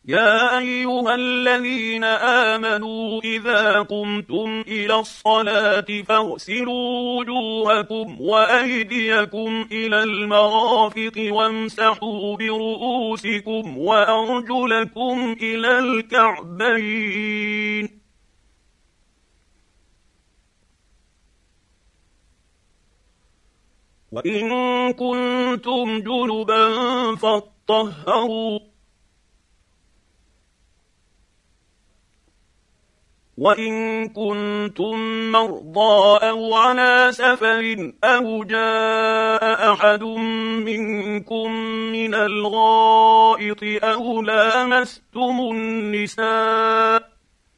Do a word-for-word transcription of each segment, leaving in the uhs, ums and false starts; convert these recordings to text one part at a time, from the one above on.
يا أيها الذين آمنوا إذا قمتم إلى الصلاة فاغسلوا وجوهكم وأيديكم إلى المرافق وامسحوا برؤوسكم وأرجلكم إلى الكعبين. وإن كنتم جنبا فاطهروا وإن كنتم مرضى أو على سفر أو جاء أحد منكم من الغائط أو لامستم النساء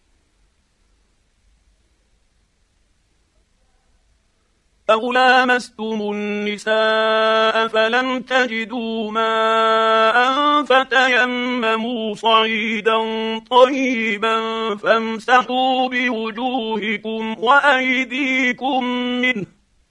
أو لامستم النساء فلم تجدوا ماء فتيمموا صعيدا طيبا فامسحوا بوجوهكم وأيديكم منه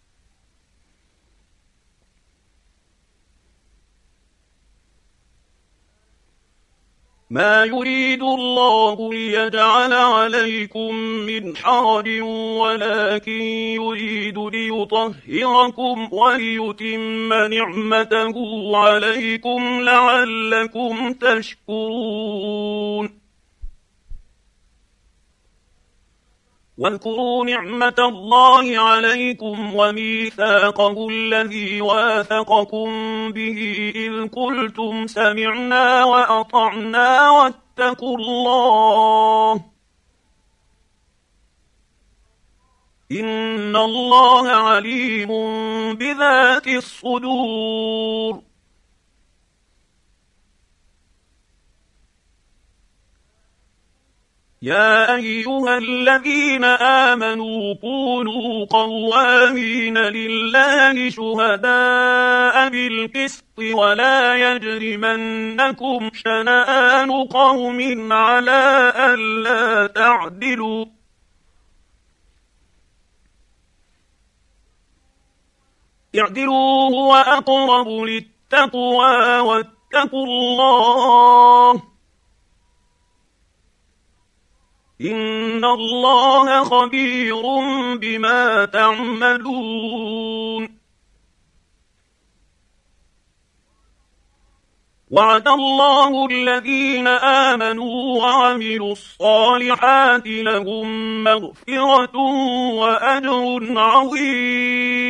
ما يريد الله ليجعل عليكم من حرج ولكن يريد ليطهركم وليتم نعمته عليكم لعلكم تشكرون. واذكروا نعمة الله عليكم وميثاقه الذي واثقكم به إذ قلتم سمعنا وأطعنا واتقوا الله إن الله عليم بذات الصدور. يا أيها الذين آمنوا كونوا قوامين لله شهداء بالقسط ولا يجرمنكم شنآن قوم على ألا تعدلوا اعدلوا هو أقرب للتقوى واتقوا الله إن الله خبير بما تعملون. وعد الله الذين آمنوا وعملوا الصالحات لهم مغفرة وأجر عظيم.